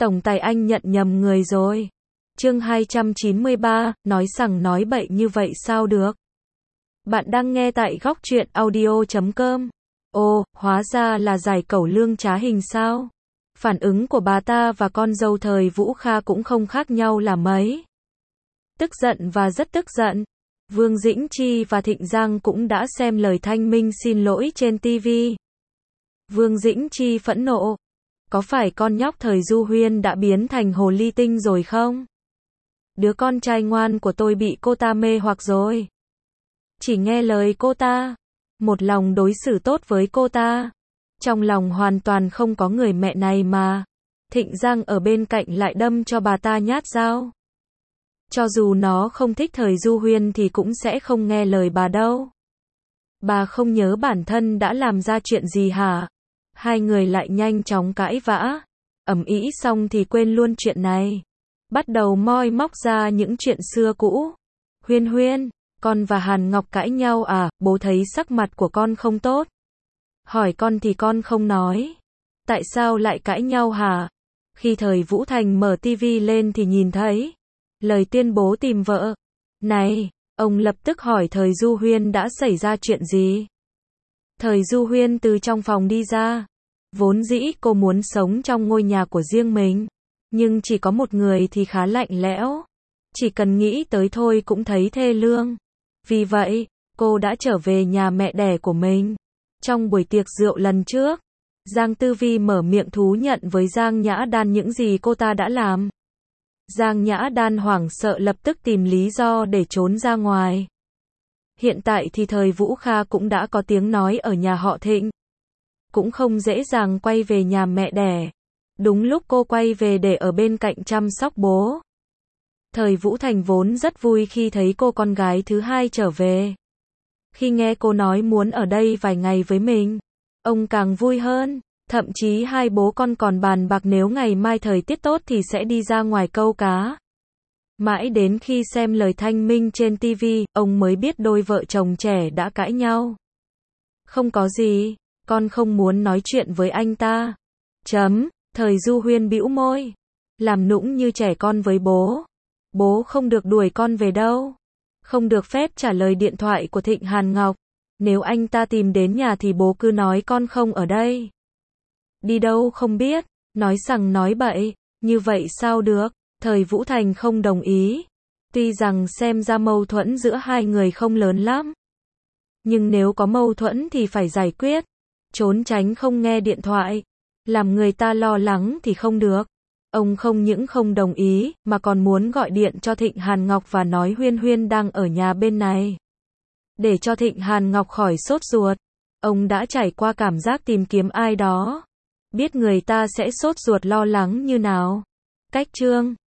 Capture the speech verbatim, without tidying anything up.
Tổng tài anh nhận nhầm người rồi. Chương hai trăm chín mươi ba, nói sằng nói bậy như vậy sao được? Bạn đang nghe tại góc truyện audio chấm com. Ồ, hóa ra là giải cẩu lương trá hình sao? Phản ứng của bà ta và con dâu thời Vũ Kha cũng không khác nhau là mấy. Tức giận và rất tức giận. Vương Dĩnh Chi và Thịnh Giang cũng đã xem lời thanh minh xin lỗi trên ti vi. Vương Dĩnh Chi phẫn nộ. Có phải con nhóc thời Du Huyên đã biến thành hồ ly tinh rồi không? Đứa con trai ngoan của tôi bị cô ta mê hoặc rồi. Chỉ nghe lời cô ta. Một lòng đối xử tốt với cô ta. Trong lòng hoàn toàn không có người mẹ này mà. Thịnh Giang ở bên cạnh lại đâm cho bà ta nhát dao. Cho dù nó không thích thời Du Huyên thì cũng sẽ không nghe lời bà đâu. Bà không nhớ bản thân đã làm ra chuyện gì hả? Hai người lại nhanh chóng cãi vã. Ầm ĩ xong thì quên luôn chuyện này. Bắt đầu moi móc ra những chuyện xưa cũ. Huyên Huyên, con và Hàn Ngọc cãi nhau à? Bố thấy sắc mặt của con không tốt. Hỏi con thì con không nói. Tại sao lại cãi nhau hả? Khi thời Vũ Thành mở ti vi lên thì nhìn thấy lời tuyên bố tìm vợ. Này, ông lập tức hỏi thời Du Huyên đã xảy ra chuyện gì? Thời Du Huyên từ trong phòng đi ra. Vốn dĩ cô muốn sống trong ngôi nhà của riêng mình. Nhưng chỉ có một người thì khá lạnh lẽo. Chỉ cần nghĩ tới thôi cũng thấy thê lương. Vì vậy, cô đã trở về nhà mẹ đẻ của mình. Trong buổi tiệc rượu lần trước, Giang Tư Vi mở miệng thú nhận với Giang Nhã Đan những gì cô ta đã làm. Giang Nhã Đan hoảng sợ lập tức tìm lý do để trốn ra ngoài. Hiện tại thì thời Vũ Kha cũng đã có tiếng nói ở nhà họ Thịnh. Cũng không dễ dàng quay về nhà mẹ đẻ. Đúng lúc cô quay về để ở bên cạnh chăm sóc bố. Thời Vũ Thành vốn rất vui khi thấy cô con gái thứ hai trở về. Khi nghe cô nói muốn ở đây vài ngày với mình, ông càng vui hơn. Thậm chí hai bố con còn bàn bạc nếu ngày mai thời tiết tốt thì sẽ đi ra ngoài câu cá. Mãi đến khi xem lời thanh minh trên ti vi, ông mới biết đôi vợ chồng trẻ đã cãi nhau. Không có gì, con không muốn nói chuyện với anh ta. Chấm, thời Du Huyên bĩu môi. Làm nũng như trẻ con với bố. Bố không được đuổi con về đâu. Không được phép trả lời điện thoại của Thịnh Hàn Ngọc. Nếu anh ta tìm đến nhà thì bố cứ nói con không ở đây. Đi đâu không biết, nói sằng nói bậy, như vậy sao được? Thời Vũ Thành không đồng ý. Tuy rằng xem ra mâu thuẫn giữa hai người không lớn lắm. Nhưng nếu có mâu thuẫn thì phải giải quyết. Trốn tránh không nghe điện thoại. Làm người ta lo lắng thì không được. Ông không những không đồng ý, mà còn muốn gọi điện cho Thịnh Hàn Ngọc và nói Huyên Huyên đang ở nhà bên này. Để cho Thịnh Hàn Ngọc khỏi sốt ruột. Ông đã trải qua cảm giác tìm kiếm ai đó. Biết người ta sẽ sốt ruột lo lắng như nào. Cách chương